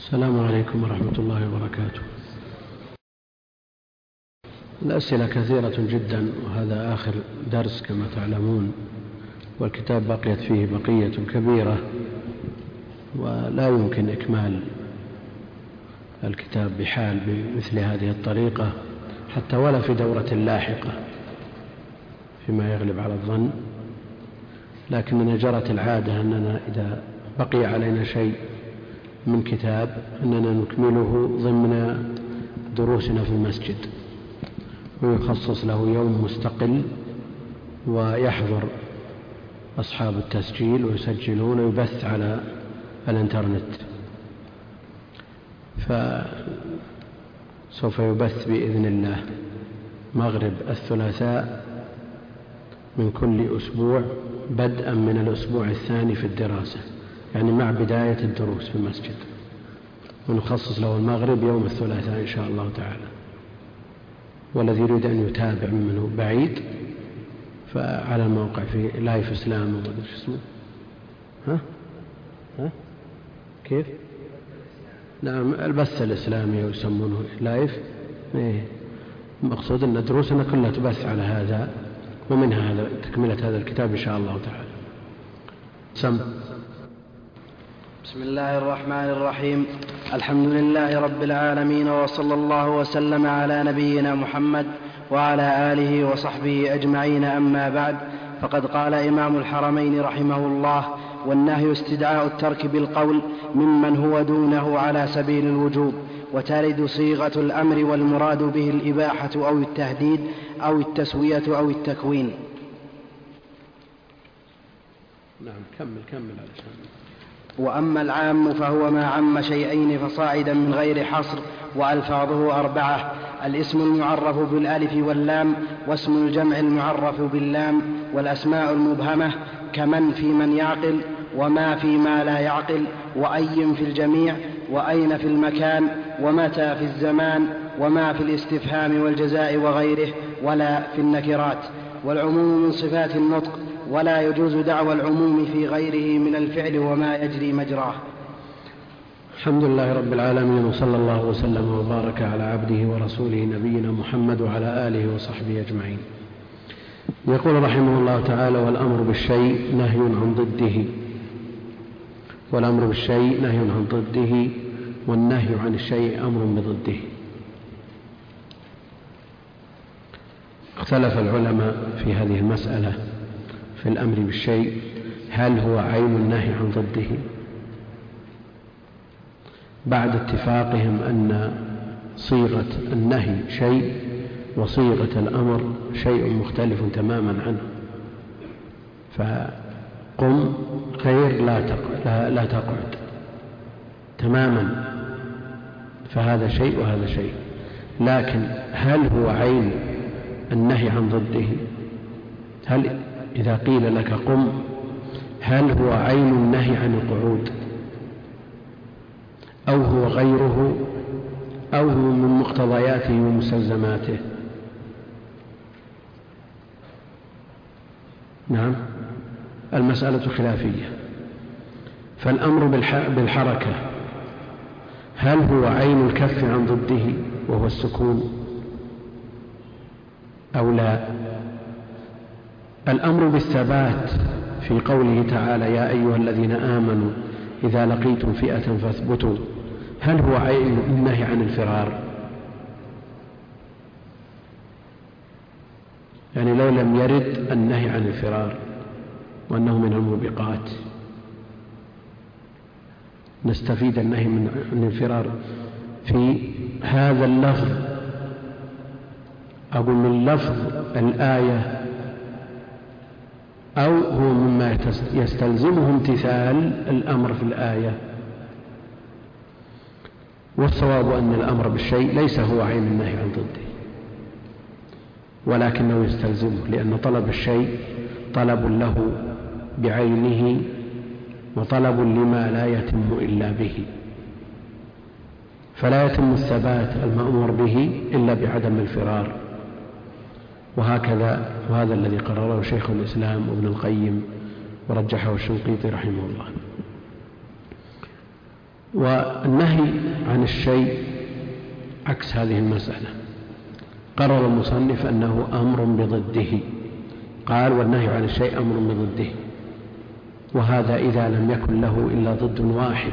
السلام عليكم ورحمة الله وبركاته. الأسئلة كثيرة جدا، وهذا آخر درس كما تعلمون، والكتاب بقيت فيه بقية كبيرة ولا يمكن إكمال الكتاب بحال بمثل هذه الطريقة حتى ولا في دورة لاحقة فيما يغلب على الظن. لكننا جرت العادة أننا إذا بقي علينا شيء من كتاب أننا نكمله ضمن دروسنا في المسجد، ويخصص له يوم مستقل ويحضر أصحاب التسجيل ويسجلون ويبث على الإنترنت. فسوف يبث بإذن الله مغرب الثلاثاء من كل أسبوع بدءا من الأسبوع الثاني في الدراسة، يعني مع بداية الدروس في المسجد، ونخصص له المغرب يوم الثلاثاء إن شاء الله تعالى. والذي يريد أن يتابع منه بعيد فعلى الموقع في لايف إسلام وما اسمه كيف؟ نعم، البث الإسلامي يسمونه لايف. المقصود أن دروسنا كلها تبث على هذا، ومنها هذا تكملة هذا الكتاب إن شاء الله تعالى. بسم الله الرحمن الرحيم. الحمد لله رب العالمين، وصلى الله وسلم على نبينا محمد وعلى آله وصحبه أجمعين. أما بعد، فقد قال إمام الحرمين رحمه الله: والنهي استدعاء الترك بالقول ممن هو دونه على سبيل الوجوب، وترد صيغة الأمر والمراد به الإباحة أو التهديد أو التسوية أو التكوين. نعم، كمل علشان. وأما العام فهو ما عم شيئين فصاعدا من غير حصر، وألفاظه 4: الاسم المعرف بالألف واللام، واسم الجمع المعرف باللام، والأسماء المبهمة كمن في من يعقل، وما في ما لا يعقل، وأي في الجميع، وأين في المكان، ومتى في الزمان، وما في الاستفهام والجزاء وغيره، ولا في النكرات. والعموم من صفات النطق، ولا يجوز دعوى العموم في غيره من الفعل وما يجري مجراه. الحمد لله رب العالمين، وصلى الله وسلم وبارك على عبده ورسوله نبينا محمد وعلى آله وصحبه أجمعين. يقول رحمه الله تعالى: والأمر بالشيء نهي عن ضده، والأمر بالشيء نهي عن ضده، والنهي عن الشيء أمر بضده. اختلف العلماء في هذه المسألة في الأمر بالشيء، هل هو عين النهي عن ضده؟ بعد اتفاقهم أن صيغة النهي شيء وصيغة الأمر شيء مختلف تماما عنه، فقم خير لا تقعد تماما، فهذا شيء وهذا شيء. لكن هل هو عين النهي عن ضده؟ هل إذا قيل لك قم، هل هو عين النهي عن القعود، أو هو غيره، أو هو من مقتضياته ومستلزماته؟ نعم، المسألة خلافية. فالأمر بالحركة هل هو عين الكف عن ضده وهو السكون أو لا؟ الأمر بالثبات في قوله تعالى: يا أيها الذين آمنوا إذا لقيتم فئة فاثبتوا، هل هو عين النهي عن الفرار؟ يعني لو لم يرد النهي عن الفرار وأنه من الموبقات، نستفيد النهي عن الفرار في هذا اللفظ، أو من لفظ الآية، أو هو مما يستلزمه امتثال الأمر في الآية. والصواب أن الأمر بالشيء ليس هو عين النهي عن ضده، ولكنه يستلزمه، لأن طلب الشيء طلب له بعينه، وطلب لما لا يتم إلا به، فلا يتم الثبات المأمور به إلا بعدم الفرار. وهكذا، وهذا الذي قرره شيخ الإسلام وابن القيم ورجحه الشنقيطي رحمه الله. والنهي عن الشيء عكس هذه المسألة. قرر المصنف أنه أمر بضده، قال والنهي عن الشيء أمر بضده، وهذا إذا لم يكن له إلا ضد واحد،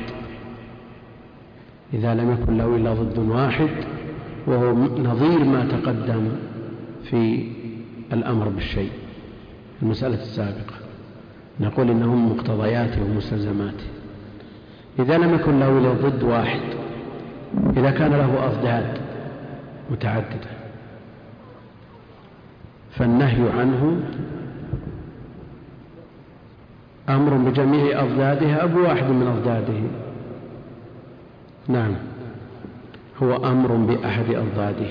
إذا لم يكن له إلا ضد واحد، وهو نظير ما تقدم في الأمر بالشيء المسألة السابقة، نقول إنه من مقتضياته ومستلزماته. إذا لم يكن له إلا ضد واحد، إذا كان له أضداد متعددة فالنهي عنه أمر بجميع أضدادها أو بواحد من أضداده. نعم، هو أمر بأحد أضداده.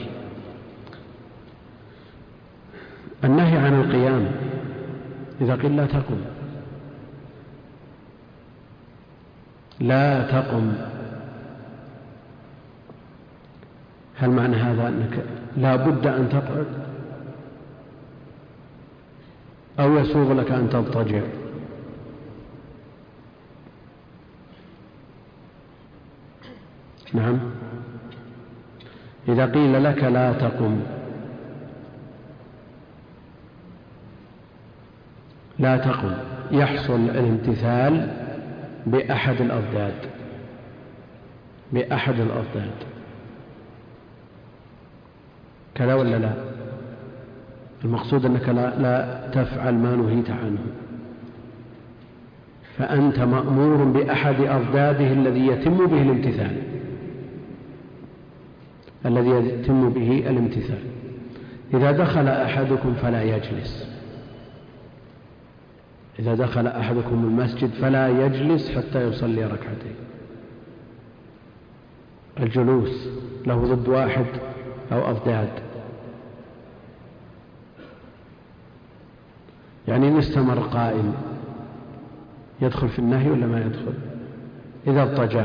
النهي عن القيام، إذا قيل لا تقم، لا تقم، هل معنى هذا أنك لا بد أن تقعد أو يسوغ لك أن تضطجع؟ نعم، إذا قيل لك لا تقم، لا تقم، يحصل الامتثال بأحد الأضداد، بأحد الأضداد، كذا ولا لا؟ المقصود أنك لا تفعل ما نهيت عنه، فأنت مأمور بأحد أضداده الذي يتم به الامتثال، الذي يتم به الامتثال. إذا دخل أحدكم فلا يجلس، إذا دخل أحدكم المسجد فلا يجلس حتى يصلي ركعتين. الجلوس له ضد واحد أو أضداد، يعني إن استمر قائم يدخل في النهي ولا ما يدخل؟ إذا اضطجع،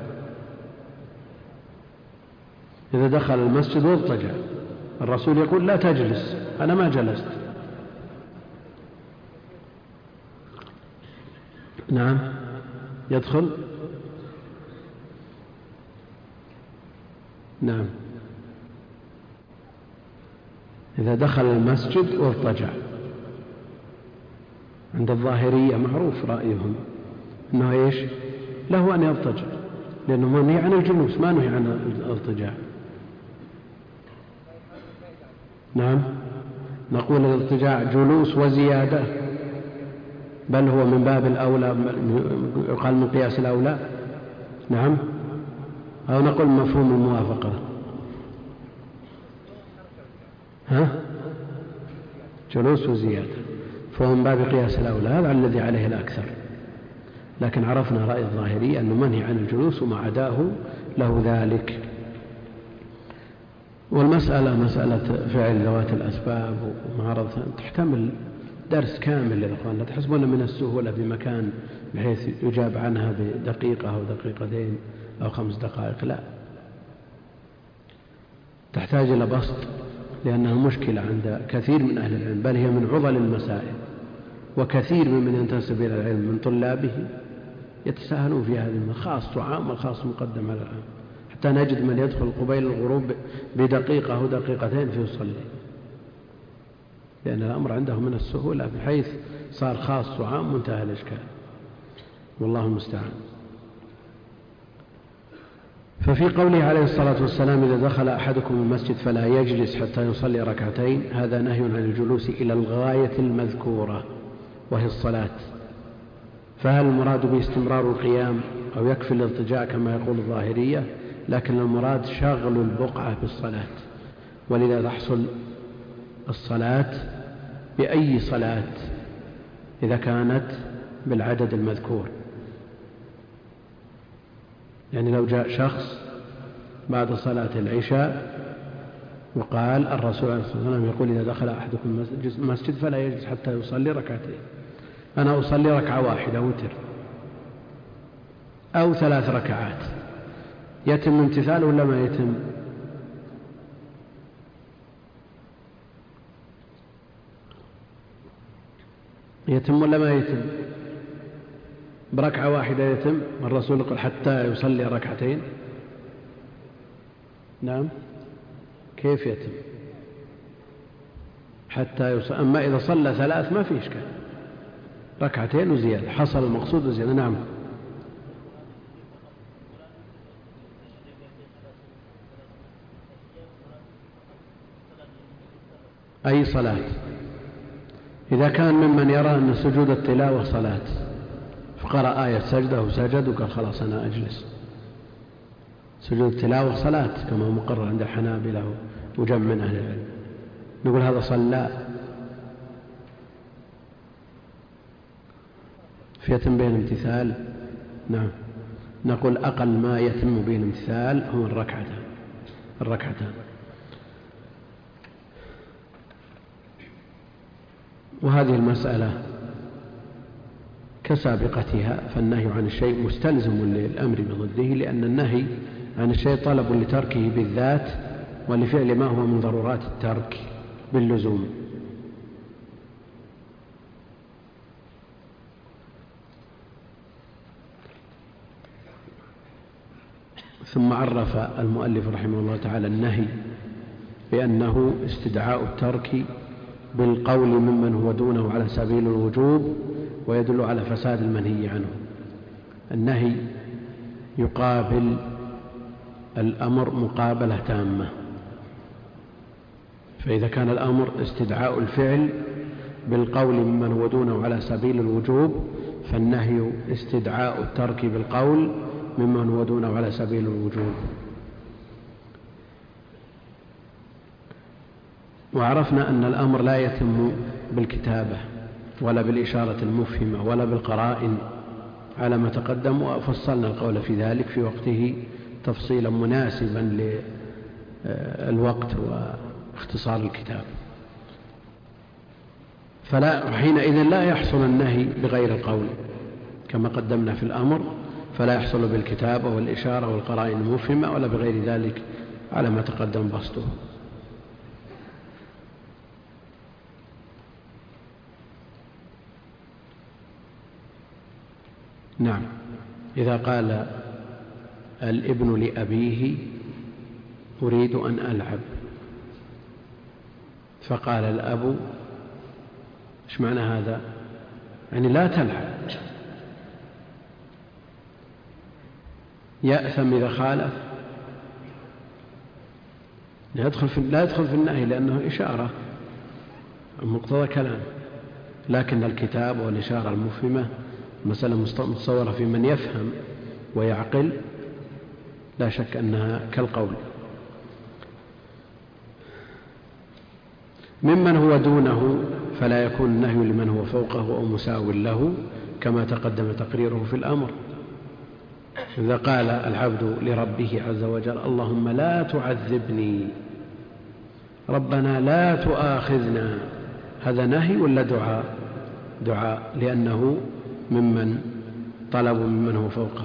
إذا دخل المسجد واضطجع، الرسول يقول لا تجلس، أنا ما جلست. نعم، يدخل. نعم، إذا دخل المسجد واضطجع. عند الظاهرية معروف رأيهم أنه إيش؟ له أن يضطجع، لأنه منهي عن الجلوس، ما نهي عن الاضطجاع. نعم، نقول الاضطجاع جلوس وزيادة، بل هو من باب الأولى، يقال من قياس الأولى. نعم، أو نقول مفهوم الموافقة. جلوس وزيادة، فهو من باب قياس الأولى، هذا الذي عليه الأكثر. لكن عرفنا رأي الظاهري أنه منهي عن الجلوس وما عداه له ذلك. والمسألة مسألة فعل ذوات الأسباب ومعارضة تحتمل درس كامل للأخوان، لا تحسبون من السهولة بمكان بحيث يجاب عنها بدقيقة أو دقيقتين أو 5 دقائق، لا، تحتاج إلى بسط، لأنها مشكلة عند كثير من أهل العلم، بل هي من عضل المسائل، وكثير ممن ينتسب إلى العلم من طلابه يتساهلون في هذه، الخاص عام والخاص مقدم على العام، حتى نجد من يدخل قبيل الغروب بدقيقة أو دقيقتين فيصلي، لأن الأمر عنده من السهولة بحيث صار خاص وعام منتهى الإشكال، والله المستعان. ففي قوله عليه الصلاة والسلام إذا دخل أحدكم المسجد فلا يجلس حتى يصلي ركعتين، هذا نهي عن الجلوس إلى الغاية المذكورة وهي الصلاة. فهل المراد باستمرار القيام أو يكفي الاضطجاع كما يقول الظاهرية؟ لكن المراد شغل البقعة بالصلاة، ولذا تحصل الصلاة بأي صلاة إذا كانت بالعدد المذكور. يعني لو جاء شخص بعد صلاة العشاء وقال الرسول عليه الصلاة والسلام يقول إذا دخل أحدكم المسجد فلا يجلس حتى يصلي ركعتين، أنا أصلي ركعة واحدة وتر أو 3 ركعات، يتم امتثاله ولا ما يتم؟ يتم ولا ما يتم؟ بركعة واحدة يتم؟ الرسول يقول حتى يصلي ركعتين. نعم، كيف يتم حتى أما إذا صلى 3 ما في إشكال، ركعتين وزيادة، حصل المقصود وزيادة. نعم. أي صلاة؟ إذا كان ممن يرى أن سجود التلاوة صلاة فقرأ آية سجدة وسجد وقال خلاص أنا أجلس، سجود التلاوة صلاة كما مقرر عند الحنابلة وجمع من أهل العلم، نقول هذا صلى. فيتم به الامتثال. نعم، نقول أقل ما يتم به الامتثال هو الركعتان. وهذه المسألة كسابقتها، فالنهي عن الشيء مستلزم للأمر بضده، لأن النهي عن الشيء طلب لتركه بالذات ولفعل ما هو من ضرورات الترك باللزوم. ثم عرف المؤلف رحمه الله تعالى النهي بأنه استدعاء الترك بالقول ممن هو دونه على سبيل الوجوب، ويدل على فساد المنهي عنه. النهي يقابل الأمر مقابلة تامة، فإذا كان الأمر استدعاء الفعل بالقول ممن هو دونه على سبيل الوجوب، فالنهي استدعاء الترك بالقول ممن هو دونه على سبيل الوجوب. وعرفنا أن الأمر لا يتم بالكتابة ولا بالإشارة المفهمة ولا بالقرائن على ما تقدم، وفصلنا القول في ذلك في وقته تفصيلا مناسبا للوقت واختصار الكتاب. حينئذ لا يحصل النهي بغير القول كما قدمنا في الأمر، فلا يحصل بالكتابة والإشارة والقرائن المفهمة ولا بغير ذلك على ما تقدم بسطه. نعم، إذا قال الابن لأبيه أريد أن ألعب، فقال الأب إيش معنى هذا؟ يعني لا تلعب، يأثم إذا خالف؟ لا يدخل في النهي لأنه إشارة مقتضى كلام، لكن الكتاب والإشارة المفهمة مسألة متصورة في من يفهم ويعقل، لا شك أنها كالقول. ممن هو دونه فلا يكون النهي لمن هو فوقه أو مساو له كما تقدم تقريره في الأمر. إذا قال العبد لربه عز وجل اللهم لا تعذبني، ربنا لا تؤاخذنا، هذا نهي ولا دعاء؟ دعاء، لأنه ممن طلب ممن هو فوقه.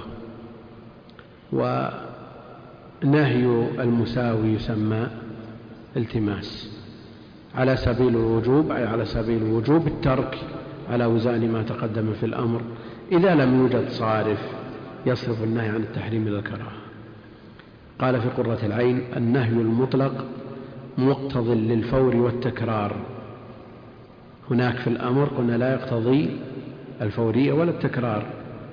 ونهي المساوي يسمى التماس على سبيل الوجوب، أي على سبيل وجوب الترك على وزان ما تقدم في الأمر، إذا لم يوجد صارف يصرف النهي عن التحريم إلى الكراهة. قال في قرة العين النهي المطلق مقتض للفور والتكرار. هناك في الأمر قلنا لا يقتضي الفورية ولا التكرار،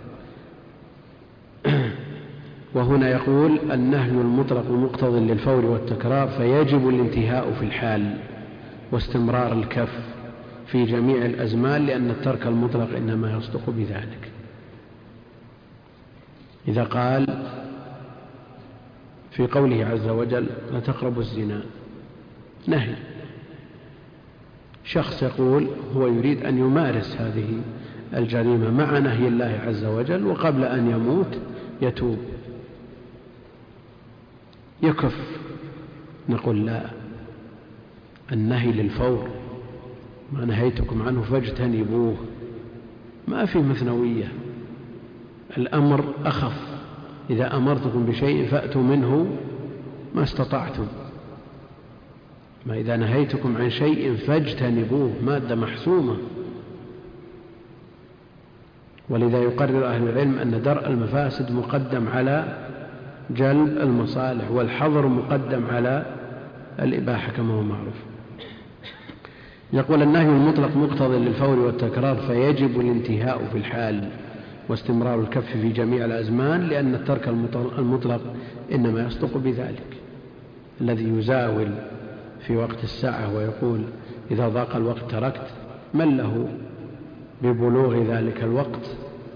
وهنا يقول النهي المطلق مقتض للفور والتكرار، فيجب الانتهاء في الحال واستمرار الكف في جميع الأزمان، لأن الترك المطلق إنما يصدق بذلك. إذا قال في قوله عز وجل لا تقربوا الزنا، نهي، شخص يقول هو يريد أن يمارس هذه الجريمة مع نهي الله عز وجل، وقبل أن يموت يتوب يكف، نقول لا، النهي للفور، ما نهيتكم عنه فاجتنبوه، ما في مثنوية، الأمر أخف، إذا أمرتكم بشيء فأتوا منه ما استطعتم، ما إذا نهيتكم عن شيء فاجتنبوه، مادة محسومة. ولذا يقرر أهل العلم أن درء المفاسد مقدم على جلب المصالح، والحظر مقدم على الإباحة كما هو معروف. يقول: النهي المطلق مقتضي للفور والتكرار، فيجب الانتهاء في الحال واستمرار الكف في جميع الأزمان، لأن الترك المطلق إنما يصدق بذلك. الذي يزاول في وقت الساعة ويقول إذا ضاق الوقت تركت، من له ببلوغ ذلك الوقت؟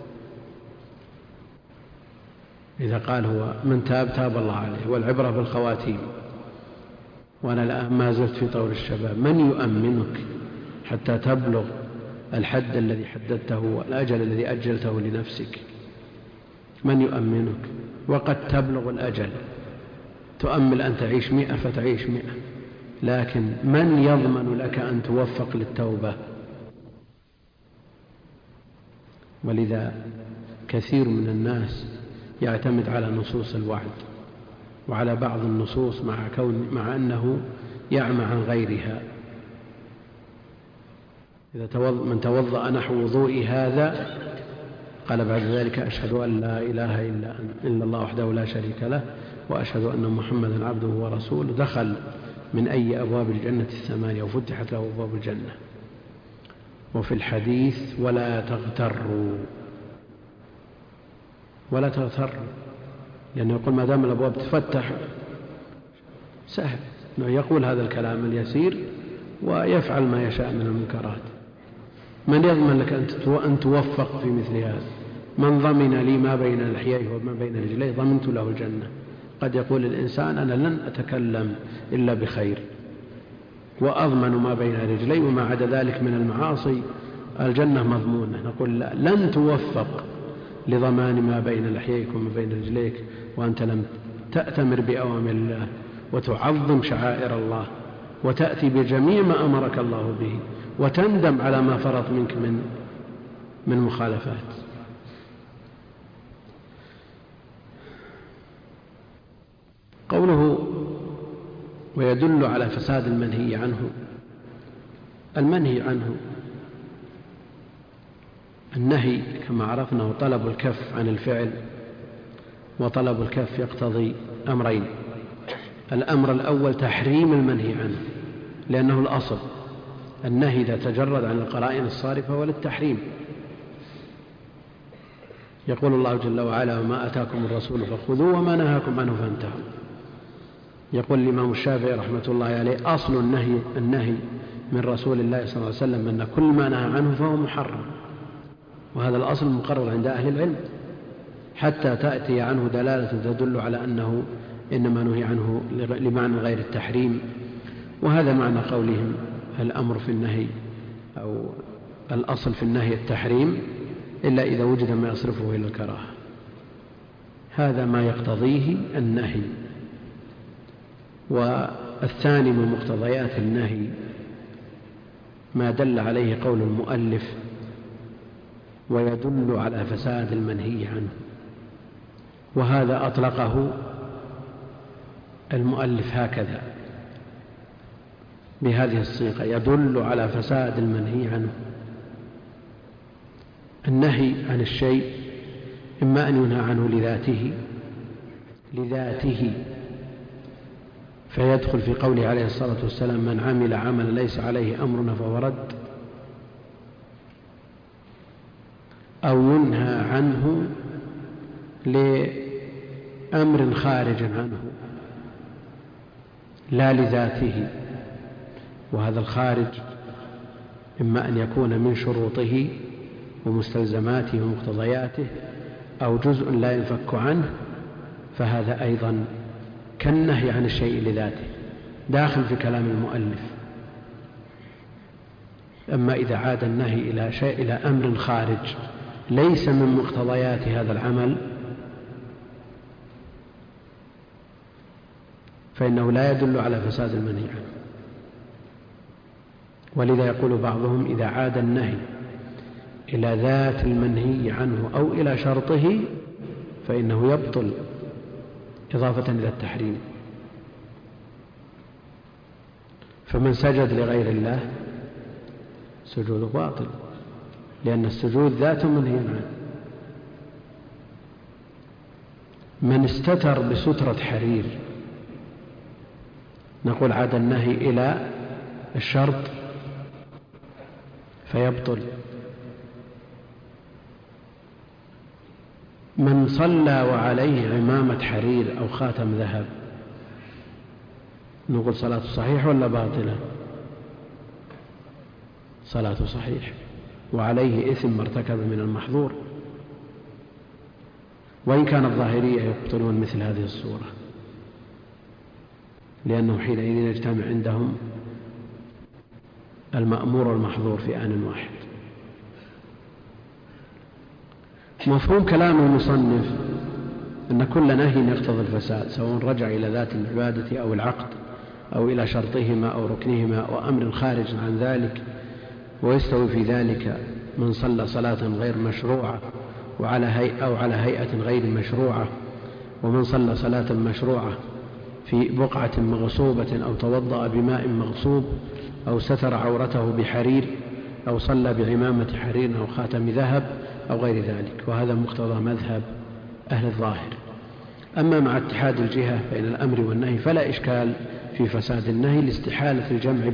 إذا قال هو من تاب تاب الله عليه، والعبرة بالخواتيم، وأنا الآن ما زلت في طور الشباب. من يؤمنك حتى تبلغ الحد الذي حددته والأجل الذي أجلته لنفسك؟ من يؤمنك؟ وقد تبلغ الأجل، تؤمل أن تعيش 100 فتعيش 100، لكن من يضمن لك أن توفق للتوبة؟ ولذا كثير من الناس يعتمد على نصوص الوعد وعلى بعض النصوص مع أنه يعمى عن غيرها. من توضأ نحو وضوء هذا قال بعد ذلك: أشهد أن لا إله إلا الله وحده لا شريك له، وأشهد أن محمدا عبده ورسوله، دخل من أي أبواب الجنة 8 وفتحت له أبواب الجنة. وفي الحديث: ولا تغتروا، ولا تغتروا، لأنه يقول ما دام الأبواب تفتح سهل أنه يقول هذا الكلام اليسير ويفعل ما يشاء من المنكرات. من يضمن لك أن توفق في مثل هذا؟ من ضمن لي ما بين لحييه وما بين رجليه ضمنت له الجنة. قد يقول الإنسان: أنا لن أتكلم إلا بخير وأضمن ما بين رجلي، وما عدا ذلك من المعاصي الجنة مضمونة. نقول: لا، لن توفق لضمان ما بين لحييك وما بين رجليك وأنت لم تأتمر بأوامر الله وتعظم شعائر الله وتأتي بجميع ما أمرك الله به وتندم على ما فرط منك من مخالفات. قوله: ويدل على فساد المنهي عنه. المنهي عنه النهي كما عرفنا طلب الكف عن الفعل، وطلب الكف يقتضي أمرين: الأمر الأول تحريم المنهي عنه، لأنه الأصل. النهي إذا تجرد عن القرائن الصارفة وللتحريم. يقول الله جل وعلا: وما أتاكم الرسول فخذوه وما نهاكم عنه فانتهوا. يقول الإمام الشافعي رحمة الله عليه: أصل النهي من رسول الله صلى الله عليه وسلم أن كل ما نهى عنه فهو محرم، وهذا الأصل مقرر عند أهل العلم، حتى تأتي عنه دلالة تدل على أنه إنما نهي عنه لمعنى غير التحريم. وهذا معنى قولهم: الأمر في النهي أو الأصل في النهي التحريم إلا إذا وجد ما يصرفه إلى الكراهة. هذا ما يقتضيه النهي. والثاني من مقتضيات النهي ما دل عليه قول المؤلف: ويدل على فساد المنهي عنه. وهذا أطلقه المؤلف هكذا بهذه الصيغة: يدل على فساد المنهي عنه. النهي عن الشيء إما أن ينهى عنه لذاته فيدخل في قوله عليه الصلاة والسلام: من عمل عملا ليس عليه أمرنا فهو رد، أو ينهى عنه لأمر خارج عنه لا لذاته، وهذا الخارج إما أن يكون من شروطه ومستلزماته ومقتضياته أو جزء لا ينفك عنه، فهذا أيضا كالنهي عن الشيء لذاته داخل في كلام المؤلف. أما إذا عاد النهي إلى أمر خارج ليس من مقتضيات هذا العمل فإنه لا يدل على فساد المنهي عنه. ولذا يقول بعضهم: إذا عاد النهي إلى ذات المنهي عنه أو إلى شرطه فإنه يبطل إضافة إلى التحريم. فمن سجد لغير الله سجود باطل، لأن السجود ذات منهي عنه. من استتر بسترة حرير نقول عاد النهي إلى الشرط فيبطل. من صلى وعليه عمامة حرير أو خاتم ذهب نقول صلاته صحيحة ولا باطلة؟ صلاته صحيح، وعليه إثم ما ارتكب من المحظور، وإن كان الظاهرية يقتلون مثل هذه الصورة، لأنه حينئذ يجتمع عندهم المأمور والمحظور في آن واحد. مفهوم كلام المصنف أن كل نهي يقتضي الفساد، سواء رجع إلى ذات العبادة أو العقد أو إلى شرطهما أو ركنهما أو أمر خارج عن ذلك، ويستوي في ذلك من صلى صلاة غير مشروعة أو على هيئة غير مشروعة، ومن صلى صلاة مشروعة في بقعة مغصوبة أو توضأ بماء مغصوب أو ستر عورته بحرير أو صلى بعمامة حرير أو خاتم ذهب أو غير ذلك، وهذا مقتضى مذهب أهل الظاهر. أما مع اتحاد الجهة بين الأمر والنهي فلا إشكال في فساد النهي لاستحالة الجمع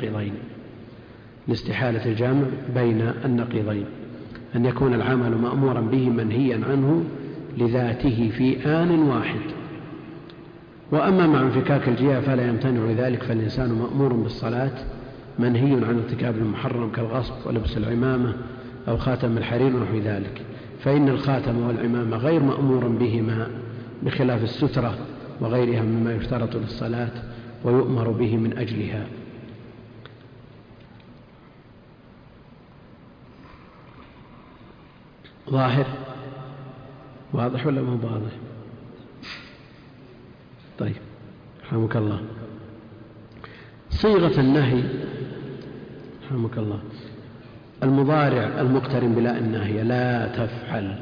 بين النقيضين، أن يكون العمل مأمورا به منهيا عنه لذاته في آن واحد. وأما مع انفكاك الجهة فلا يمتنع ذلك، فالإنسان مأمور بالصلاة منهي عن ارتكاب المحرم كالغصب ولبس العمامة أو خاتم الحرير ونحو ذلك، فإن الخاتم والعمامة غير مأمور بهما بخلاف السترة وغيرها مما يشترط للصلاة ويؤمر به من أجلها. ظاهر واضح ولا مو واضح؟ طيب رحمك الله. صيغة النهي رحمك الله المضارع المقترن بلا الناهية لا تفعل،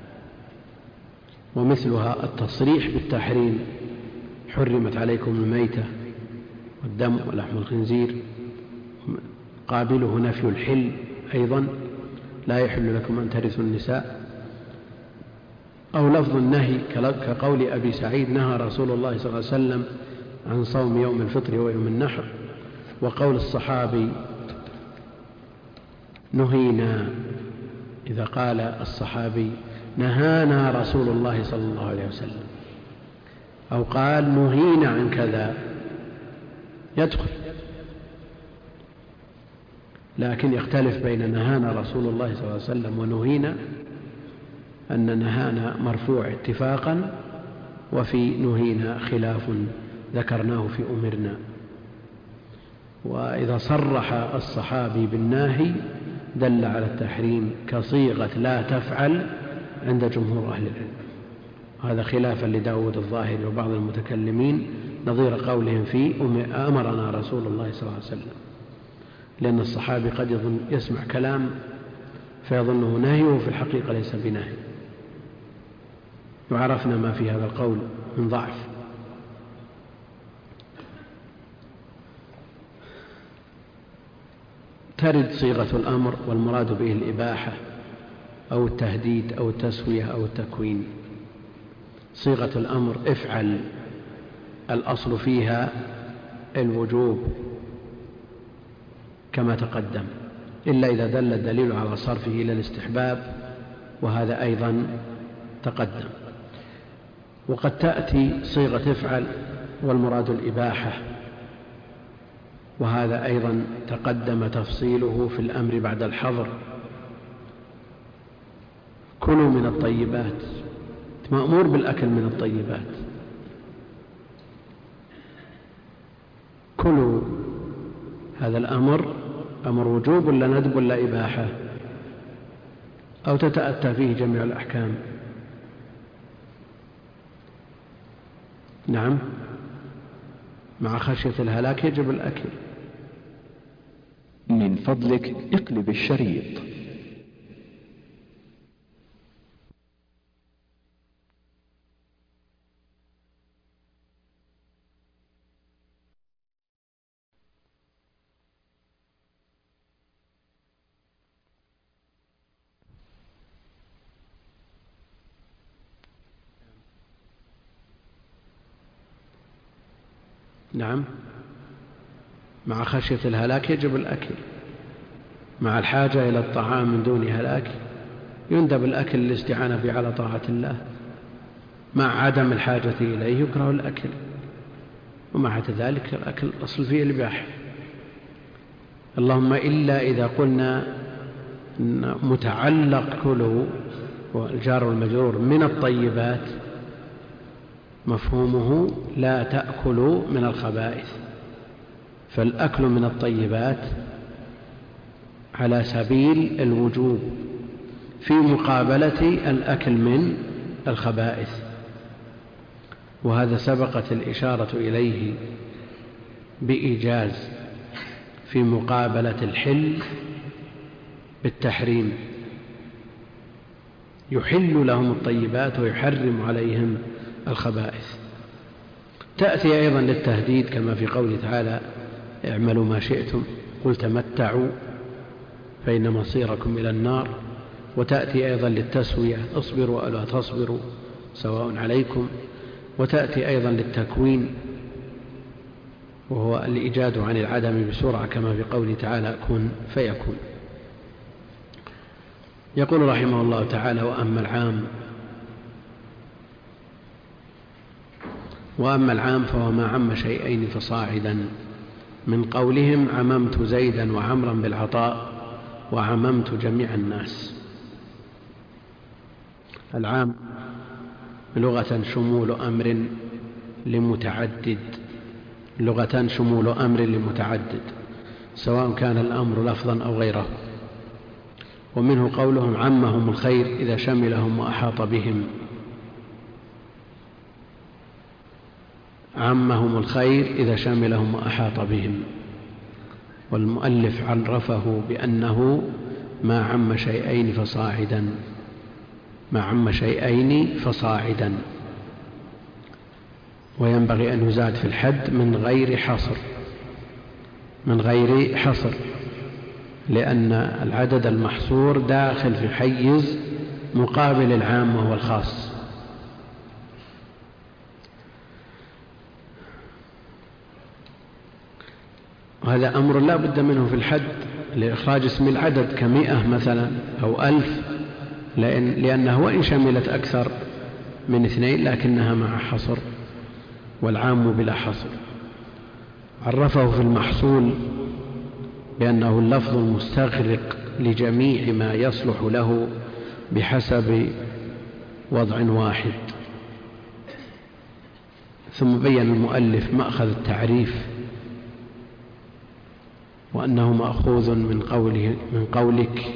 ومثلها التصريح بالتحريم حرمت عليكم الميتة والدم ولحم الخنزير، قابله نفي الحل أيضا لا يحل لكم أن ترثوا النساء، أو لفظ النهي كقول أبي سعيد نهى رسول الله صلى الله عليه وسلم عن صوم يوم الفطر ويوم النحر، وقول الصحابي نهينا، إذا قال الصحابي نهانا رسول الله صلى الله عليه وسلم أو قال نهينا عن كذا يدخل، لكن يختلف بين نهانا رسول الله صلى الله عليه وسلم ونهينا، أن نهانا مرفوع اتفاقا، وفي نهينا خلاف ذكرناه في أمرنا. وإذا صرح الصحابي بالناهي دل على التحريم كصيغة لا تفعل عند جمهور أهل العلم، هذا خلافا لداود الظاهري وبعض المتكلمين نظير قولهم في أمرنا رسول الله صلى الله عليه وسلم، لأن الصحابي قد يسمع كلام فيظنه نهي وفي الحقيقة ليس بنهي، وعرفنا ما في هذا القول من ضعف. ترد صيغة الأمر والمراد به الإباحة أو التهديد أو التسوية أو التكوين. صيغة الأمر افعل الأصل فيها الوجوب كما تقدم، إلا إذا دل الدليل على صرفه إلى الاستحباب، وهذا أيضا تقدم. وقد تأتي صيغة افعل والمراد الإباحة، وهذا أيضا تقدم تفصيله في الأمر بعد الحظر. كلوا من الطيبات، مأمور بالأكل من الطيبات، كلوا، هذا الأمر أمر وجوب ولا ندب ولا إباحة، أو تتأتى فيه جميع الأحكام؟ نعم، مع خشية الهلاك يجب الأكل. من فضلك اقلب الشريط. نعم، مع خشية الهلاك يجب الأكل، مع الحاجة إلى الطعام من دون هلاك يندب الأكل للاستعانة به على طاعة الله، مع عدم الحاجة إليه يكره الأكل، ومع ذلك الأكل أصل فيه الإباحة. اللهم إلا إذا قلنا متعلق كله والجار والمجرور من الطيبات، مفهومه لا تأكلوا من الخبائث، فالأكل من الطيبات على سبيل الوجوب في مقابلة الأكل من الخبائث، وهذا سبقت الإشارة إليه بإيجاز في مقابلة الحل بالتحريم، يحل لهم الطيبات ويحرم عليهم الخبائث. تأتي أيضا للتهديد كما في قوله تعالى اعملوا ما شئتم قل تمتعوا فإن مصيركم إلى النار، وتأتي أيضا للتسوية اصبروا أو لا تصبروا سواء عليكم، وتأتي أيضا للتكوين وهو الإيجاد عن العدم بسرعة كما في قوله تعالى كن فيكون. يقول رحمه الله تعالى وأما العام فهو ما عم شيئين فصاعدا، من قولهم عممت زيدا وعمرا بالعطاء وعممت جميع الناس. العام لغة شمول أمر لمتعدد، لغة شمول أمر لمتعدد سواء كان الأمر لفظا أو غيره، ومنه قولهم عمهم الخير إذا شملهم وأحاط بهم، عمهم الخير إذا شملهم وأحاط بهم. والمؤلف عرفه بأنه ما عم شيئين فصاعدا، ما عم شيئين فصاعدا، وينبغي أن يزاد في الحد من غير حصر، من غير حصر، لأن العدد المحصور داخل في حيز مقابل العام وهو الخاص. وهذا أمر لا بد منه في الحد لإخراج اسم العدد ك100 مثلا أو 1000، لأنه وإن شملت أكثر من 2 لكنها مع حصر، والعام بلا حصر. عرفه في المحصول بأنه اللفظ المستغرق لجميع ما يصلح له بحسب وضع واحد. ثم بين المؤلف مأخذ التعريف وأنه مأخوذ من قولك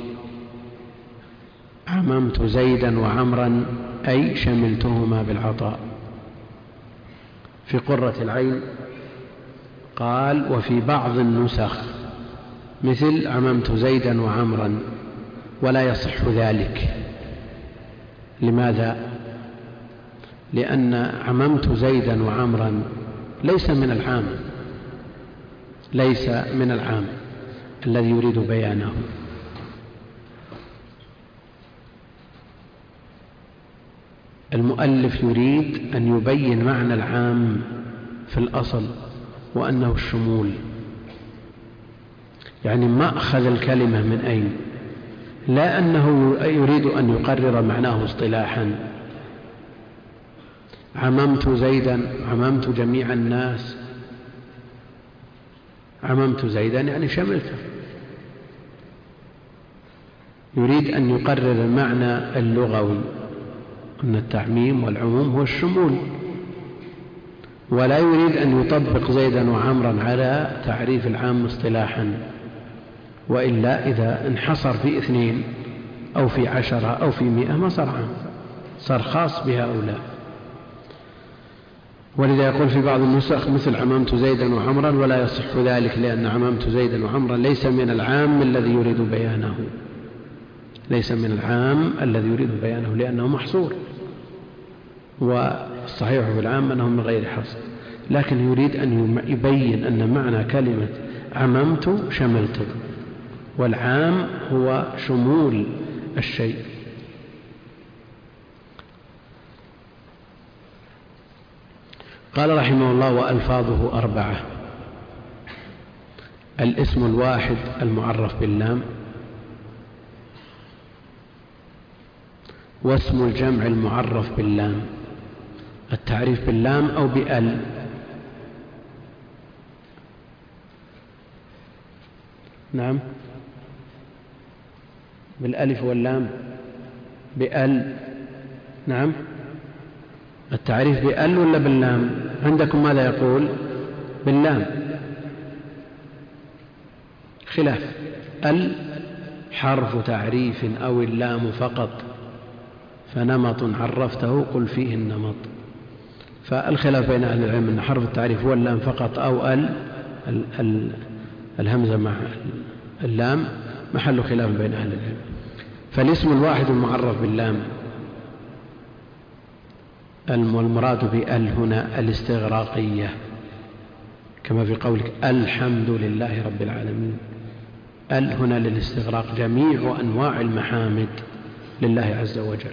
عممت زيدا وعمرا أي شملتهما بالعطاء. في قرة العين قال وفي بعض النسخ مثل عممت زيدا وعمرا، ولا يصح ذلك. لماذا؟ لأن عممت زيدا وعمرا ليس من العام، ليس من العام الذي يريد بيانه. المؤلف يريد أن يبين معنى العام في الأصل وأنه الشمول، يعني مأخذ الكلمة من أين، لا أنه يريد أن يقرر معناه اصطلاحا. عممت زيدا، عممت جميع الناس، عممت زيدا يعني شملته. يريد أن يقرر المعنى اللغوي أن التعميم والعموم هو الشمول، ولا يريد أن يطبق زيدا وعمرا على تعريف العام اصطلاحا، وإلا إذا انحصر في 2 أو في 10 أو في 100 ما صار عام، صار خاص بهؤلاء. ولذا يقول في بعض النسخ مثل عممت زيدا وعمرا، ولا يصح ذلك لأن عممت زيدا وعمرا ليس من العام الذي يريد بيانه، ليس من العام الذي يريد بيانه لأنه محصور، والصحيح في العام أنه من غير حصر، لكن يريد أن يبين أن معنى كلمة عممت شملت، والعام هو شمول الشيء. قال رحمه الله: وألفاظه 4: الاسم الواحد المعرف باللام، واسم الجمع المعرف باللام. التعريف باللام أو بأل. نعم، بالألف واللام، بأل. نعم، التعريف بأل ولا باللام؟ عندكم ماذا يقول؟ باللام، خلاف. أل حرف تعريف أو اللام فقط، فنمط عرفته قل فيه النمط. فالخلاف بين أهل العلم أن حرف التعريف هو اللام فقط أو الهمزة مع اللام، محل خلاف بين أهل العلم. فالاسم الواحد المعرف باللام، والمراد بأل هنا الاستغراقية، كما في قولك الحمد لله رب العالمين. أل هنا للاستغراق، جميع أنواع المحامد لله عز وجل.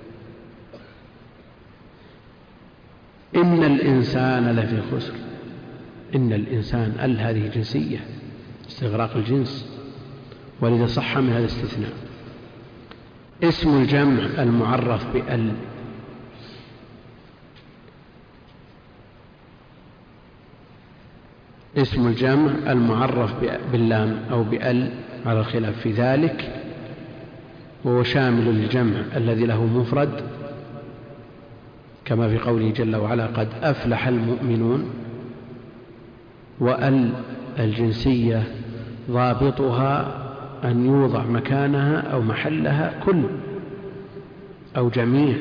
إن الإنسان لفي خسر. إن الإنسان، أل هذه جنسية، استغراق الجنس، ولذا صح من هذا الاستثناء. اسم الجمع المعرف بأل، اسم الجمع المعرف باللام أو بأل على الخلاف في ذلك، وهو شامل للجمع الذي له مفرد، كما في قوله جل وعلا: قد أفلح المؤمنون. وأل الجنسية ضابطها أن يوضع مكانها أو محلها كل أو جميع،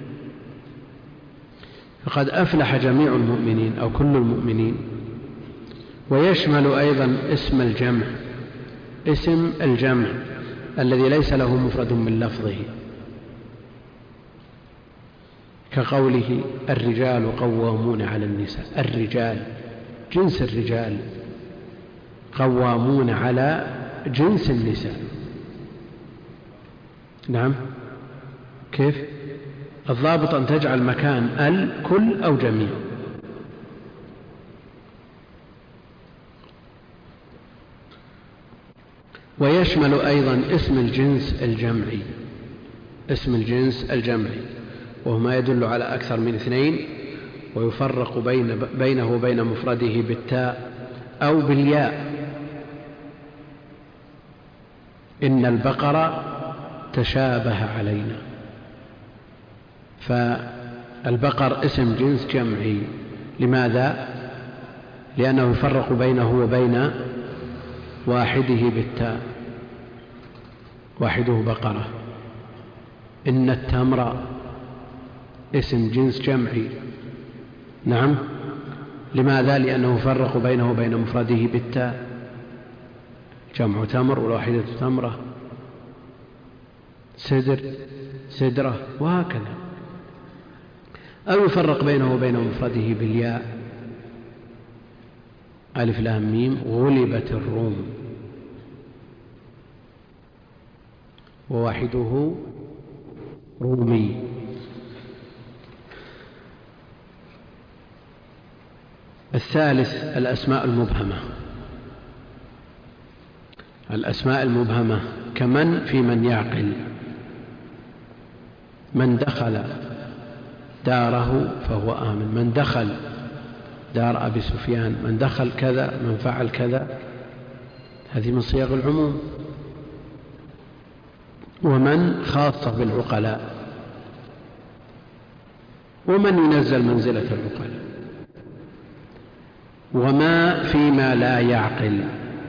فقد أفلح جميع المؤمنين أو كل المؤمنين. ويشمل أيضا اسم الجمع، اسم الجمع الذي ليس له مفرد من لفظه، كقوله: الرجال قوامون على النساء. الرجال جنس الرجال، قوامون على جنس النساء. نعم، كيف؟ الضابط أن تجعل مكان ال كل أو جميع. ويشمل أيضا اسم الجنس الجمعي، اسم الجنس الجمعي، وهو ما يدل على أكثر من 2، ويفرق بينه وبين مفرده بالتاء أو بالياء. إن البقرة تشابه علينا، فالبقر اسم جنس جمعي. لماذا؟ لأنه يفرق بينه وبين واحده بالتاء، واحده بقرة. إن التمر اسم جنس جمعي. نعم، لماذا؟ لأنه يفرق بينه وبين مفرده بالتاء، جمع تمر والواحدة تمرة، سدر سدرة، وهكذا. أو يفرق بينه وبين مفرده بالياء، ألف لام ميم غلبت الروم، وواحده رومي. الثالث الأسماء المبهمة. الأسماء المبهمة كمن في من يعقل: من دخل داره فهو آمن، من دخل دار أبي سفيان، من دخل كذا، من فعل كذا، هذه من صيغ العموم. ومن خاصة بالعقلاء، ومن ينزل منزلة العقلاء. وما فيما لا يعقل،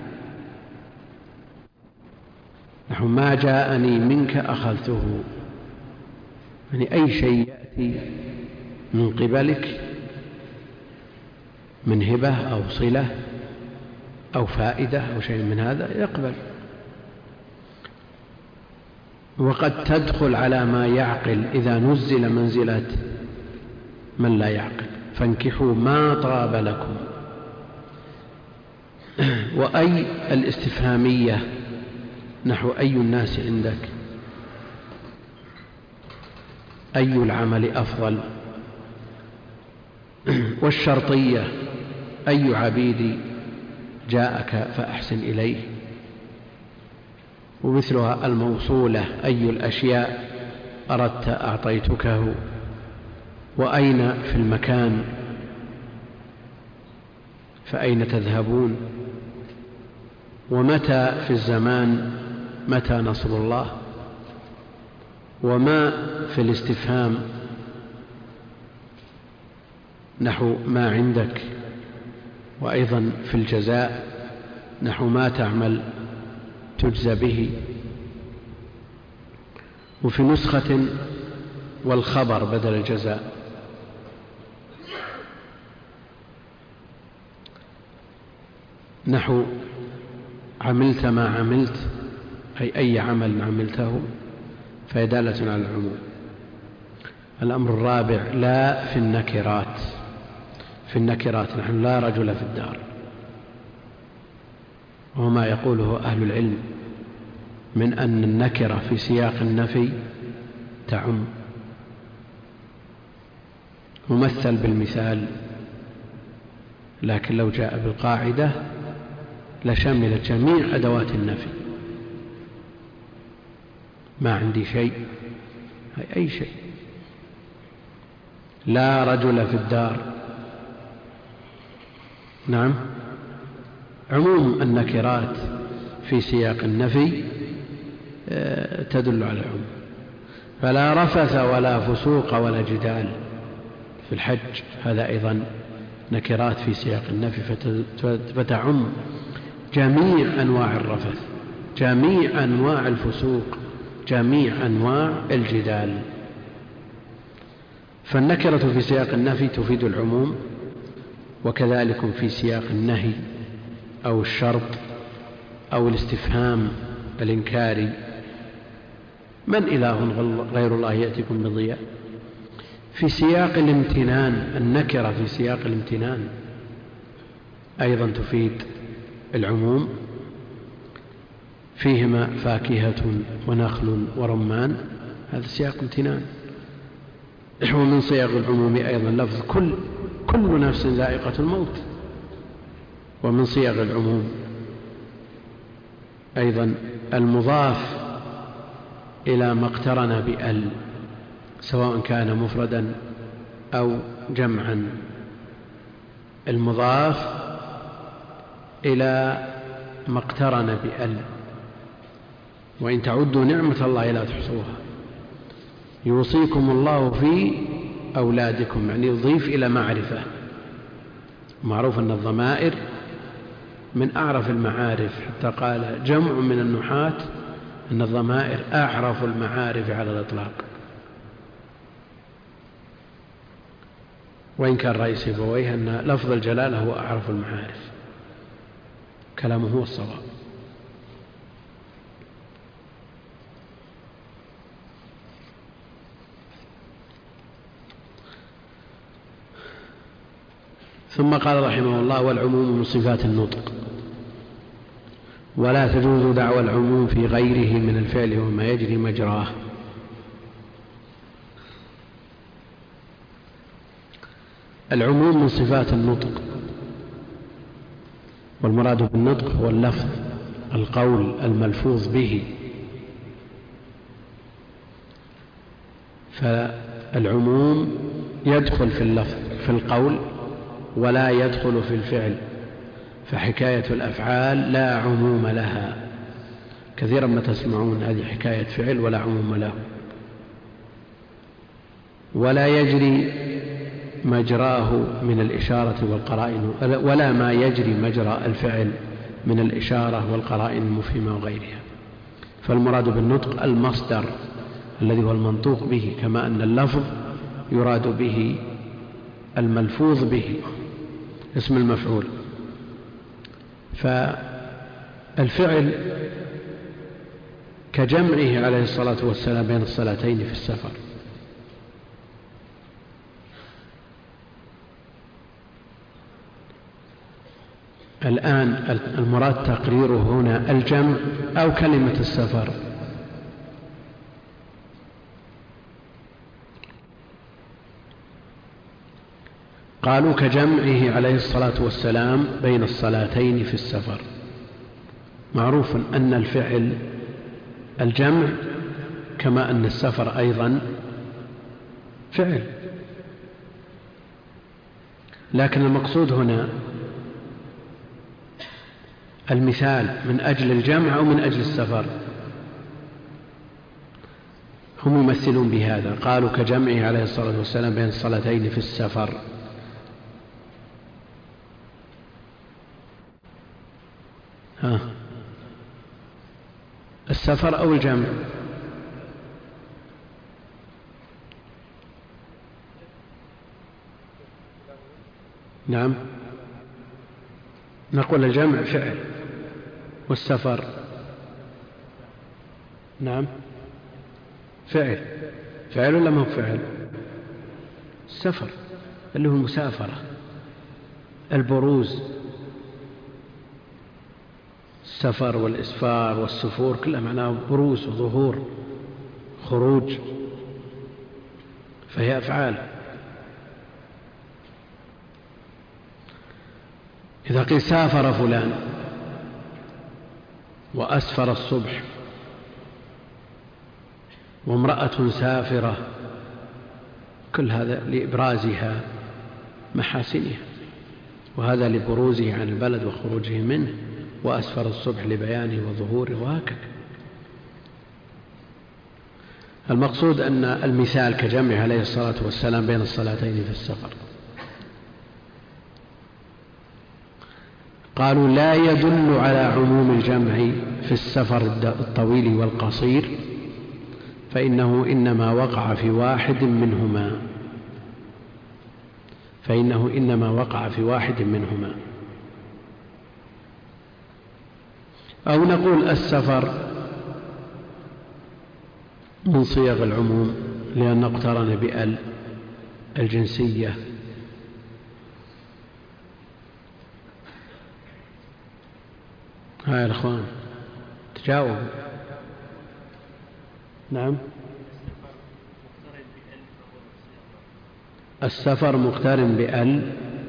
نحو ما جاءني منك أخذته، يعني أي شيء يأتي من قبلك من هبة أو صلة أو فائدة أو شيء من هذا يقبل. وقد تدخل على ما يعقل إذا نزل منزلة من لا يعقل: فانكحوا ما طاب لكم. وأي الاستفهامية، نحو أي الناس عندك، أي العمل أفضل، والشرطية أي عبيدي جاءك فأحسن إليه، ومثلها الموصولة أي الأشياء أردت أعطيتكه، وأين في المكان فأين تذهبون، ومتى في الزمان متى نصر الله، وما في الاستفهام نحو ما عندك، وأيضا في الجزاء نحو ما تعمل تجزى به. وفي نسخة والخبر بدل الجزاء. نحو عملت ما عملت أي عمل عملته، فدالة على العموم. الأمر الرابع لا في النكرات. في النكرات نحن لا رجل في الدار، وما يقوله أهل العلم من أن النكرة في سياق النفي تعم، ممثل بالمثال، لكن لو جاء بالقاعدة لشملت جميع أدوات النفي. ما عندي شيء أي شيء. لا رجل في الدار، نعم، عموم النكرات في سياق النفي تدل على العموم. فلا رفث ولا فسوق ولا جدال في الحج، هذا أيضا نكرات في سياق النفي، فتعم جميع أنواع الرفث، جميع أنواع الفسوق، جميع أنواع الجدال. فالنكرة في سياق النفي تفيد العموم، وكذلك في سياق النهي أو الشرط أو الاستفهام الإنكاري: من إله غير الله يأتيكم بضياء. في سياق الامتنان، النكرة في سياق الامتنان أيضا تفيد العموم: فيهما فاكهة ونخل ورمان، هذا سياق امتنان. ومن صيغ العموم أيضا لفظ كل نفس ذائقة الموت. ومن صيغ العموم أيضا المضاف إلى ما اقترن بأل، سواء كان مفردا أو جمعا. المضاف إلى ما اقترن بأل. وإن تعدوا نعمة الله لا تحصوها. يوصيكم الله في أولادكم، يعني يضيف إلى معرفة. معروف أن الضمائر من أعرف المعارف، حتى قال جمع من النحاة أن الضمائر أعرف المعارف على الإطلاق. وإن كان رأي سيبويه أن لفظ الجلالة هو أعرف المعارف، كلامه هو الصواب. ثم قال رحمه الله: والعموم من صفات النطق، ولا تجوز دعوى العموم في غيره من الفعل وما يجري مجراه. العموم من صفات النطق، والمراد بالنطق هو اللفظ، القول الملفوظ به. فالعموم يدخل في اللفظ في القول ولا يدخل في الفعل، فحكاية الأفعال لا عموم لها. كثيرا ما تسمعون هذه حكاية فعل ولا عموم له. ولا يجري مجراه من الإشارة والقرائن، ولا ما يجري مجرى الفعل من الإشارة والقرائن المفهمة وغيرها. فالمراد بالنطق المصدر الذي هو المنطوق به، كما أن اللفظ يراد به الملفوظ به، اسم المفعول. فالفعل كجمعه عليه الصلاة والسلام بين الصلاتين في السفر. الآن المراد تقريره هنا الجمع أو كلمة السفر. قالوا كجمعه عليه الصلاة والسلام بين الصلاتين في السفر. معروف أن الفعل الجمع كما أن السفر أيضا فعل، لكن المقصود هنا المثال من أجل الجمع أو من أجل السفر. هم يمثلون بهذا، قالوا كجمعه عليه الصلاة والسلام بين الصلاتين في السفر. السفر أو الجمع؟ نعم، نقول الجمع فعل والسفر نعم فعل ولا ما هو فعل؟ السفر اللي هو المسافرة، البروز، السفر والإسفار والسفور كلها معناه بروز وظهور، خروج، فهي أفعال. إذا قيل سافر فلان وأسفر الصبح وامرأة سافرة، كل هذا لإبرازها محاسنها، وهذا لبروزه عن البلد وخروجه منه، وأسفر الصبح لبيانه وظهوره، وهكذا. المقصود أن المثال كجمع عليه الصلاة والسلام بين الصلاتين في السفر. قالوا لا يدل على عموم الجمع في السفر الطويل والقصير، فإنه إنما وقع في واحد منهما، أو نقول السفر من صيغ العموم لأنه اقترن بأل الجنسية. يا الأخوان تجاوبوا. نعم، السفر مقترن بأل،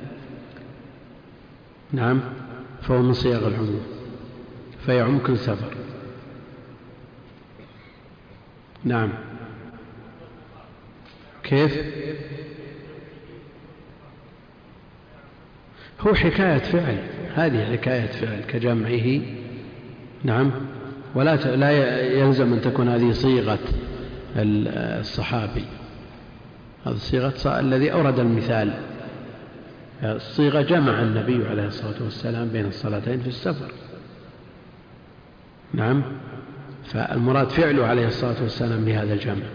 نعم، فهو من صيغ العموم فيعم كل سفر. نعم، كيف؟ هو حكاية فعل، هذه حكاية فعل كجمعه. نعم، لا يلزم أن تكون هذه صيغة الصحابي، هذه صيغة الذي أورد المثال، الصيغة جمع النبي عليه الصلاة والسلام بين الصلاتين في السفر. نعم، فالمراد فعله عليه الصلاة والسلام لهذا الجمع،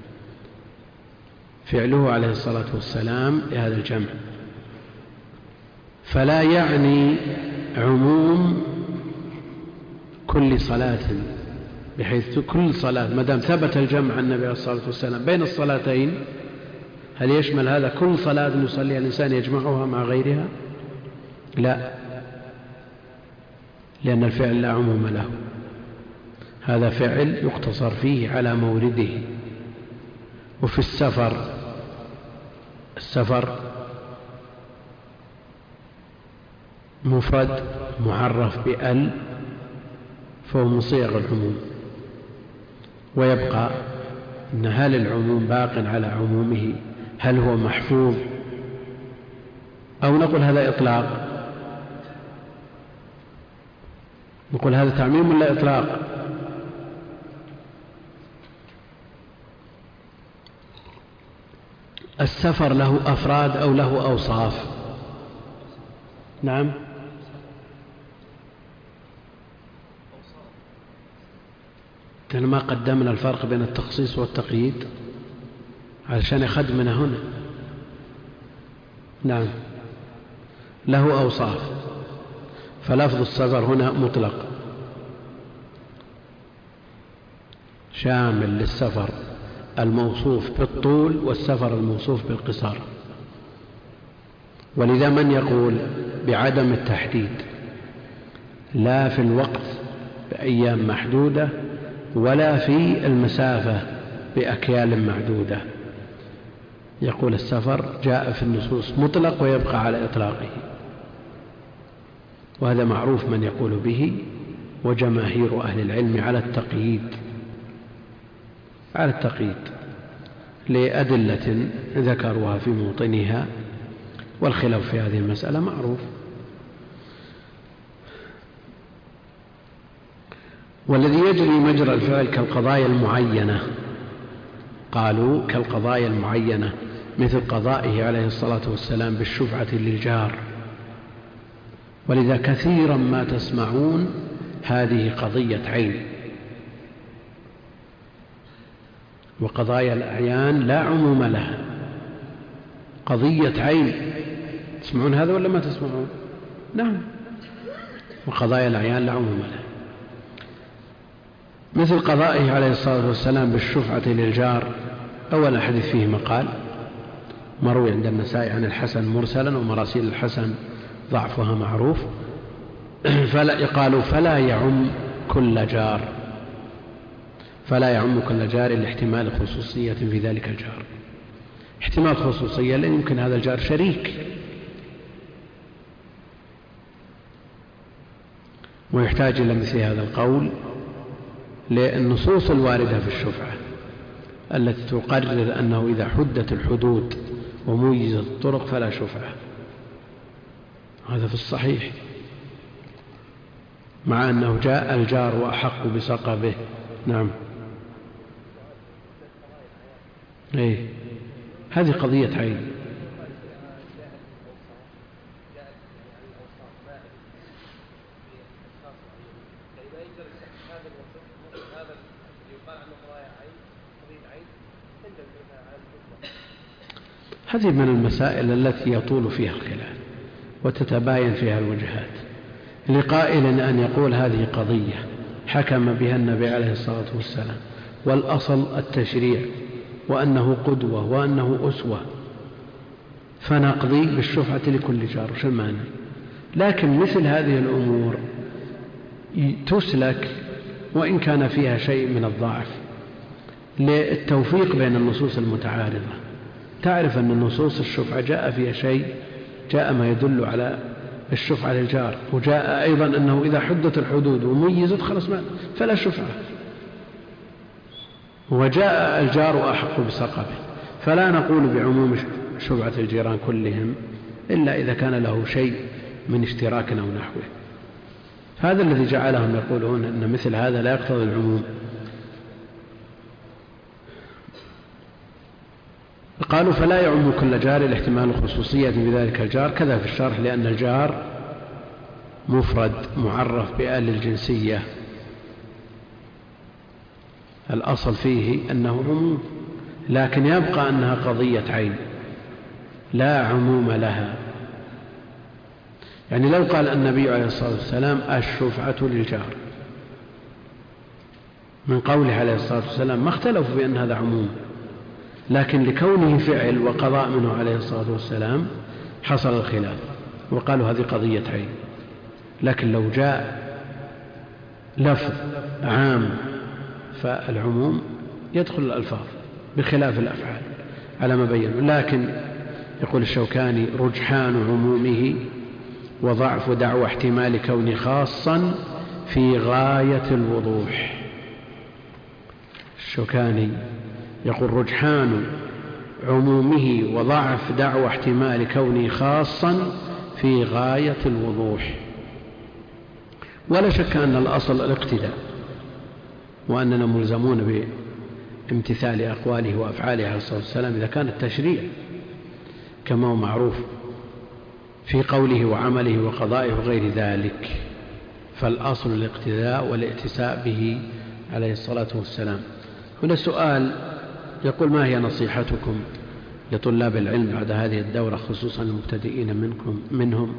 فعله عليه الصلاة والسلام لهذا الجمع، فلا يعني عموم كل صلاة، بحيث كل صلاة ما دام ثبت الجمع عن النبي عليه الصلاة والسلام بين الصلاتين، هل يشمل هذا كل صلاة يصليها الإنسان يجمعها مع غيرها؟ لا، لأن الفعل لا عموم له، هذا فعل يقتصر فيه على مورده. وفي السفر مفرد معرف بأل، فهو من صيغ العموم، ويبقى أن هل العموم باق على عمومه، هل هو محفوظ، أو نقول هذا إطلاق، نقول هذا تعميم ولا إطلاق؟ السفر له أفراد أو له أوصاف؟ نعم، لأن ما قدمنا الفرق بين التخصيص والتقييد علشان يخدمنا هنا. نعم، له أوصاف، فلفظ السفر هنا مطلق شامل للسفر الموصوف بالطول والسفر الموصوف بالقصار. ولذا من يقول بعدم التحديد لا في الوقت بأيام محدودة ولا في المسافة بأكيال معدودة، يقول السفر جاء في النصوص مطلق ويبقى على إطلاقه، وهذا معروف من يقول به، وجماهير أهل العلم على التقييد لأدلة ذكروها في موطنها، والخلاف في هذه المسألة معروف. والذي يجري مجرى الفعل كالقضايا المعينة، قالوا كالقضايا المعينة مثل قضائه عليه الصلاة والسلام بالشفعة للجار، ولذا كثيرا ما تسمعون هذه قضية عين، وقضايا الأعيان لا عموم لها، قضية عين. تسمعون هذا ولا ما تسمعون؟ نعم. وقضايا الأعيان لا عموم لها، مثل قضائه عليه الصلاة والسلام بالشفعة للجار. أولا حديث فيه مقال مروي عند النسائي عن الحسن مرسلا، ومراسيل الحسن ضعفها معروف. قالوا فلا يعم كل جار لاحتمال خصوصية في ذلك الجار، احتمال خصوصية لأن يمكن هذا الجار شريك، ويحتاج إلى مثل هذا القول للنصوص الواردة في الشفعة التي تقرر أنه إذا حدت الحدود وميزت الطرق فلا شفعة، هذا في الصحيح، مع أنه جاء الجار وأحق بسقبه. نعم. هذه قضية عين. هذه من المسائل التي يطول فيها الخلاف وتتباين فيها الوجهات، لقائل أن يقول هذه قضية حكم بها النبي عليه الصلاة والسلام، والأصل التشريع، وأنه قدوة وأنه أسوة، فنقضي بالشفعة لكل جار، شو المعنى؟ لكن مثل هذه الأمور تسلك وإن كان فيها شيء من الضعف للتوفيق بين النصوص المتعارضة. تعرف أن النصوص الشفعة جاء فيها شيء، جاء ما يدل على الشفعة للجار، وجاء أيضا أنه إذا حدت الحدود وميزت خلص فلا شفعة، وجاء الجار أحق بسقبه، فلا نقول بعموم شفعة الجيران كلهم إلا إذا كان له شيء من اشتراك أو نحوه. هذا الذي جعلهم يقولون أن مثل هذا لا يقتضي العموم. قالوا فلا يعم كل جار لاحتمال خصوصية بذلك الجار، كذا في الشرح، لأن الجار مفرد معرف بآل الجنسية، الأصل فيه أنه عموم، لكن يبقى أنها قضية عين لا عموم لها. يعني لو قال النبي عليه الصلاة والسلام الشفعة للجار، من قوله عليه الصلاة والسلام ما اختلفوا بأن هذا عموم، لكن لكونه فعل وقضاء منه عليه الصلاة والسلام حصل الخلاف، وقالوا هذه قضية عين. لكن لو جاء لفظ عام فالعموم يدخل الألفاظ بخلاف الأفعال على ما بينوا. لكن يقول الشوكاني رجحان عمومه وضعف دعوى احتمال كون خاصا في غاية الوضوح. الشوكاني يقول رجحان عمومه وضعف دعوى احتمال كونه خاصا في غاية الوضوح. ولا شك أن الأصل الاقتداء، وأننا ملزمون بامتثال أقواله وأفعاله عليه الصلاة والسلام إذا كان التشريع كما هو معروف في قوله وعمله وقضائه وغير ذلك، فالأصل الاقتداء والائتساء به عليه الصلاة والسلام. هنا سؤال يقول ما هي نصيحتكم لطلاب العلم بعد هذه الدورة خصوصا المبتدئين منهم؟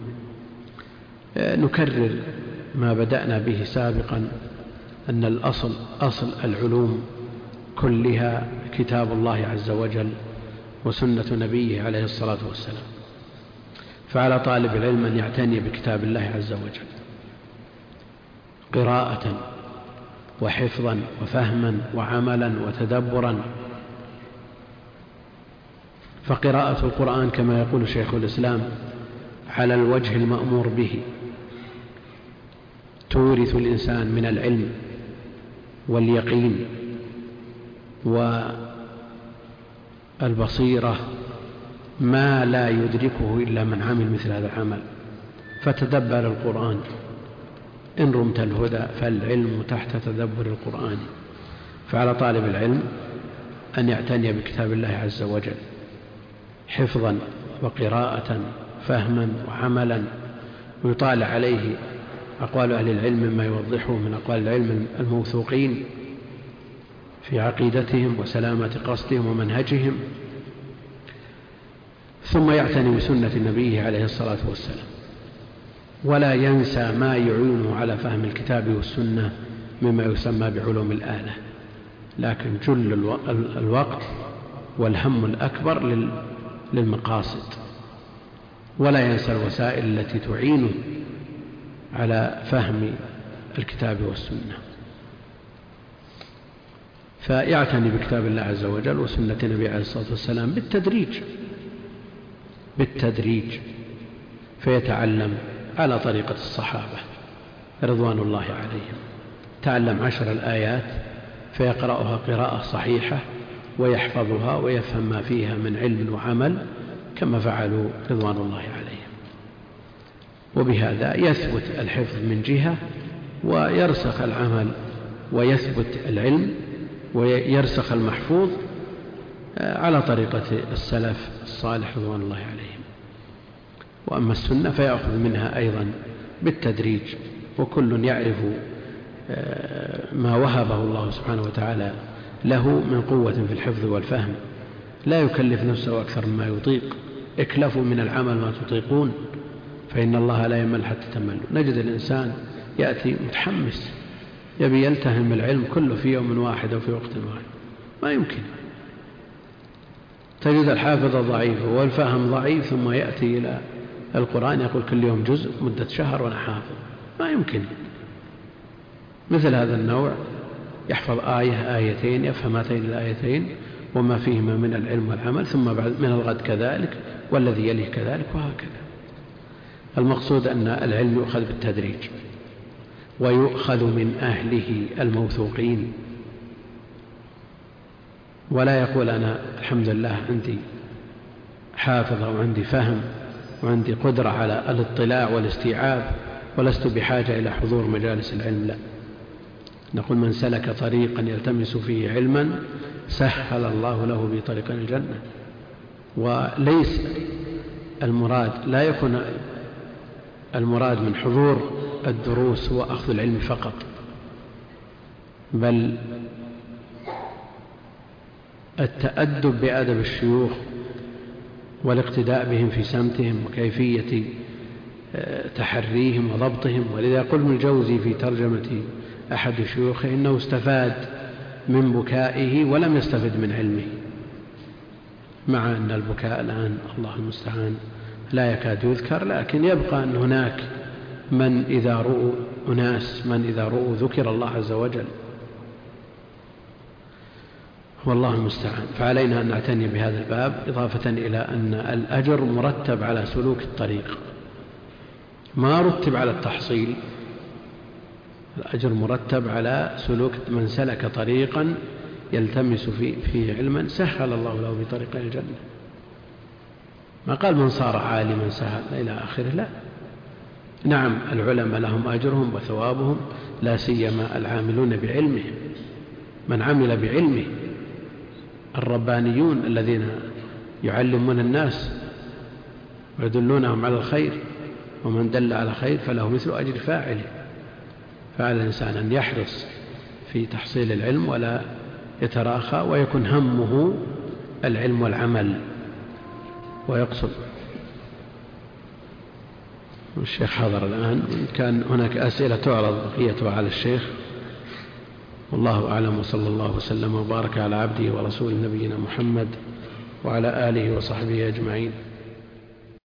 نكرر ما بدأنا به سابقا، أن الأصل أصل العلوم كلها كتاب الله عز وجل وسنة نبيه عليه الصلاة والسلام، فعلى طالب العلم أن يعتني بكتاب الله عز وجل قراءة وحفظا وفهما وعملا وتدبرا، فقراءة القرآن كما يقول شيخ الإسلام على الوجه المأمور به تورث الإنسان من العلم واليقين والبصيرة ما لا يدركه إلا من عمل مثل هذا العمل. فتدبر القرآن، إن رمت الهدى فالعلم تحت تدبر القرآن. فعلى طالب العلم أن يعتني بكتاب الله عز وجل حفظا وقراءة فهما وعملا، ويطالع عليه أقوال أهل العلم مما يوضحه من أقوال العلم الموثوقين في عقيدتهم وسلامة قصدهم ومنهجهم، ثم يعتني بسنة نبيه عليه الصلاة والسلام، ولا ينسى ما يعينه على فهم الكتاب والسنة مما يسمى بعلوم الآلة، لكن جل الوقت والهم الأكبر للمقاصد، ولا ينسى الوسائل التي تعينه على فهم الكتاب والسنة. فيعتني بكتاب الله عز وجل وسنة النبي عليه الصلاة والسلام بالتدريج فيتعلم على طريقة الصحابة رضوان الله عليهم. تعلم 10 الآيات فيقرأها قراءة صحيحة ويحفظها ويفهم ما فيها من علم وعمل كما فعلوا رضوان الله عليهم. وبهذا يثبت الحفظ من جهة، ويرسخ العمل ويثبت العلم ويرسخ المحفوظ على طريقة السلف الصالح رضوان الله عليهم. وأما السنة فيأخذ منها أيضا بالتدريج، وكل يعرف ما وهبه الله سبحانه وتعالى له من قوة في الحفظ والفهم، لا يكلف نفسه أكثر مما يطيق. اكلفوا من العمل ما تطيقون فإن الله لا يمل حتى تملوا. نجد الإنسان يأتي متحمس يبي يلتهم العلم كله في يوم واحد أو في وقت واحد، ما يمكن. تجد الحافظ ضعيف والفهم ضعيف، ثم يأتي إلى القرآن يقول كل يوم جزء مدة شهر وأنا حافظ، ما يمكن. مثل هذا النوع يحفظ آية آيتين، يفهم هاتين الآيتين وما فيهما من العلم والعمل، ثم بعد من الغد كذلك والذي يليه كذلك، وهكذا. المقصود أن العلم يؤخذ بالتدريج ويؤخذ من أهله الموثوقين، ولا يقول أنا الحمد لله عندي حافظ وعندي فهم وعندي قدرة على الاطلاع والاستيعاب ولست بحاجة إلى حضور مجالس العلم. لا، نقول من سلك طريقا يلتمس فيه علما سهل الله له به طريقا الجنة. وليس المراد، لا يكون المراد من حضور الدروس هو أخذ العلم فقط، بل التأدب بأدب الشيوخ والاقتداء بهم في سمتهم وكيفية تحريهم وضبطهم. ولذا يقول ابن الجوزي في ترجمة أحد شيوخه إنه استفاد من بكائه ولم يستفد من علمه، مع أن البكاء الآن الله المستعان لا يكاد يذكر، لكن يبقى أن هناك من إذا رؤوا ذكر الله عز وجل، والله المستعان. فعلينا أن نعتني بهذا الباب، إضافة إلى أن الأجر مرتب على سلوك الطريق، ما رتب على التحصيل. الأجر مرتب على سلوك من سلك طريقا يلتمس فيه علما سهل الله له بطريق الجنة. ما قال من صار عالما سهل إلى آخره، لا. نعم العلماء لهم أجرهم وثوابهم، لا سيما العاملون بعلمهم، من عمل بعلمه، الربانيون الذين يعلمون الناس ويدلونهم على الخير، ومن دل على خير فله مثل أجر فاعله. فعلى الإنسان أن يحرص في تحصيل العلم ولا يتراخى، ويكون همه العلم والعمل ويقصد. الشيخ حضر الآن، كان هناك أسئلة تعرض بقيتها على الشيخ، والله أعلم. وصلى الله وسلم وبارك على عبده ورسوله نبينا محمد وعلى آله وصحبه أجمعين.